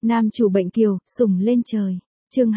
Nam chủ bệnh kiều, sủng lên trời. Chương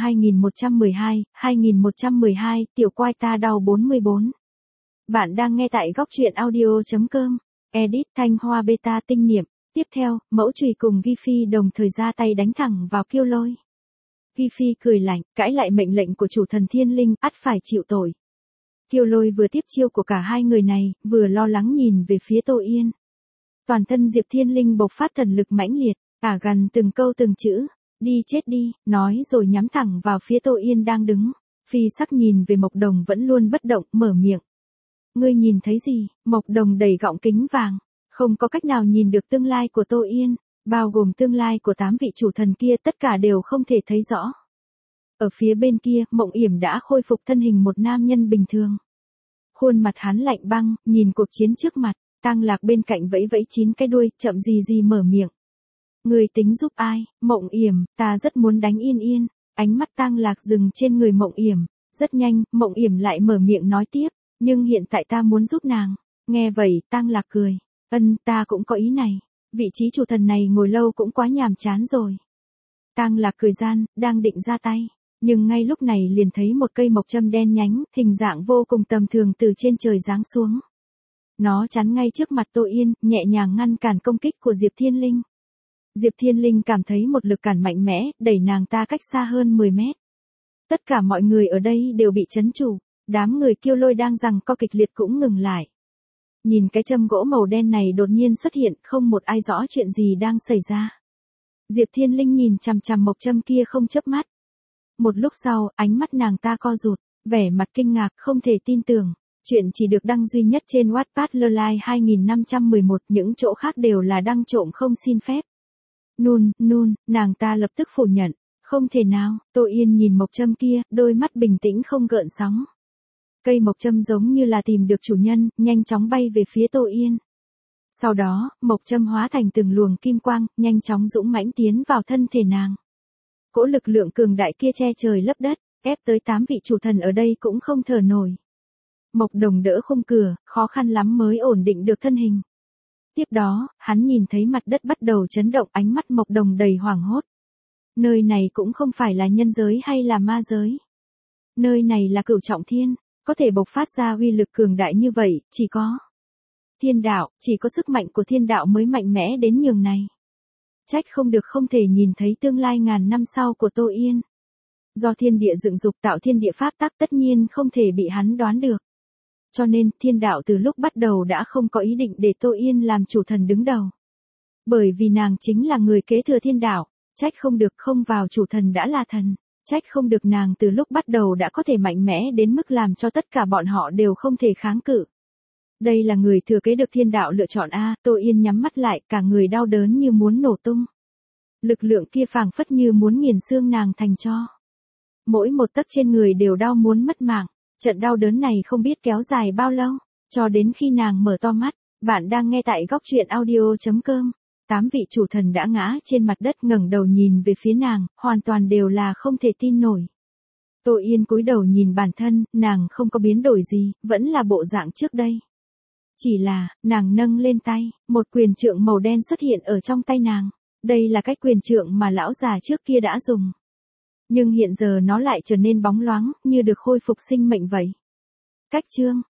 2112, tiểu quai ta đau 44. Bạn đang nghe tại góc truyện audio.com. Edit Thanh Hoa Beta tinh niệm. Tiếp theo, mẫu chùy cùng Ghi Phi đồng thời ra tay đánh thẳng vào Kiêu Lôi. Ghi Phi cười lạnh, cãi lại mệnh lệnh của chủ thần thiên linh, ắt phải chịu tội. Kiêu Lôi vừa tiếp chiêu của cả hai người này, vừa lo lắng nhìn về phía Tô Yên. Toàn thân Diệp Thiên Linh bộc phát thần lực mãnh liệt, ả gần từng câu từng chữ, đi chết đi, nói rồi nhắm thẳng vào phía Tô Yên đang đứng. Phi sắc nhìn về Mộc Đồng vẫn luôn bất động, mở miệng. Ngươi nhìn thấy gì? Mộc Đồng đẩy gọng kính vàng, không có cách nào nhìn được tương lai của Tô Yên, bao gồm tương lai của 8 vị chủ thần kia, tất cả đều không thể thấy rõ. Ở phía bên kia, Mộng Yểm đã khôi phục thân hình một nam nhân bình thường. Khuôn mặt hắn lạnh băng, nhìn cuộc chiến trước mặt. Tang Lạc bên cạnh vẫy vẫy 9 cái đuôi, chậm gì mở miệng. Người tính giúp ai? Mộng Yểm, ta rất muốn đánh Yên Yên. Ánh mắt Tang Lạc dừng trên người Mộng Yểm. Rất nhanh, Mộng Yểm lại mở miệng nói tiếp. Nhưng hiện tại ta muốn giúp nàng. Nghe vậy, Tang Lạc cười. Ta cũng có ý này. Vị trí chủ thần này ngồi lâu cũng quá nhàm chán rồi. Tang Lạc cười gian, đang định ra tay. Nhưng ngay lúc này liền thấy một cây mộc châm đen nhánh, hình dạng vô cùng tầm thường từ trên trời giáng xuống. Nó chắn ngay trước mặt Tô Yên, nhẹ nhàng ngăn cản công kích của Diệp Thiên Linh. Diệp Thiên Linh cảm thấy một lực cản mạnh mẽ, đẩy nàng ta cách xa hơn 10 mét. Tất cả mọi người ở đây đều bị trấn trụ, đám người Kiêu Lôi đang giằng co kịch liệt cũng ngừng lại. Nhìn cái châm gỗ màu đen này đột nhiên xuất hiện, không một ai rõ chuyện gì đang xảy ra. Diệp Thiên Linh nhìn chằm chằm mộc châm kia không chớp mắt. Một lúc sau, ánh mắt nàng ta co rụt, vẻ mặt kinh ngạc, không thể tin tưởng. Chuyện chỉ được đăng duy nhất trên Wattpad Lolai 2511, những chỗ khác đều là đăng trộm không xin phép. Nàng ta lập tức phủ nhận. Không thể nào. Tô Yên nhìn mộc châm kia, đôi mắt bình tĩnh không gợn sóng. Cây mộc châm giống như là tìm được chủ nhân, nhanh chóng bay về phía Tô Yên. Sau đó, mộc châm hóa thành từng luồng kim quang, nhanh chóng dũng mãnh tiến vào thân thể nàng. Cỗ lực lượng cường đại kia che trời lấp đất, ép tới 8 vị chủ thần ở đây cũng không thở nổi. Mộc Đồng đỡ khung cửa, khó khăn lắm mới ổn định được thân hình. Tiếp đó, hắn nhìn thấy mặt đất bắt đầu chấn động, ánh mắt Mộc Đồng đầy hoảng hốt. Nơi này cũng không phải là nhân giới hay là ma giới. Nơi này là Cửu Trọng Thiên, có thể bộc phát ra uy lực cường đại như vậy, chỉ có thiên đạo, chỉ có sức mạnh của thiên đạo mới mạnh mẽ đến nhường này. Trách không được không thể nhìn thấy tương lai ngàn năm sau của Tô Yên. Do thiên địa dựng dục tạo thiên địa pháp tắc, tất nhiên không thể bị hắn đoán được. Cho nên, thiên đạo từ lúc bắt đầu đã không có ý định để Tô Yên làm chủ thần đứng đầu. Bởi vì nàng chính là người kế thừa thiên đạo, trách không được không vào chủ thần đã là thần, trách không được nàng từ lúc bắt đầu đã có thể mạnh mẽ đến mức làm cho tất cả bọn họ đều không thể kháng cự. Đây là người thừa kế được thiên đạo lựa chọn a. Tô Yên nhắm mắt lại, cả người đau đớn như muốn nổ tung. Lực lượng kia phảng phất như muốn nghiền xương nàng thành tro. Mỗi một tấc trên người đều đau muốn mất mạng. Trận đau đớn này không biết kéo dài bao lâu, cho đến khi nàng mở to mắt. Bạn đang nghe tại góc truyện audio.com. 8 vị chủ thần đã ngã trên mặt đất, ngẩng đầu nhìn về phía nàng, hoàn toàn đều là không thể tin nổi. Tô Yên cúi đầu nhìn bản thân, nàng không có biến đổi gì, vẫn là bộ dạng trước đây. Chỉ là, nàng nâng lên tay, một quyền trượng màu đen xuất hiện ở trong tay nàng. Đây là cái quyền trượng mà lão già trước kia đã dùng. Nhưng hiện giờ nó lại trở nên bóng loáng, như được khôi phục sinh mệnh vậy. Cách chương,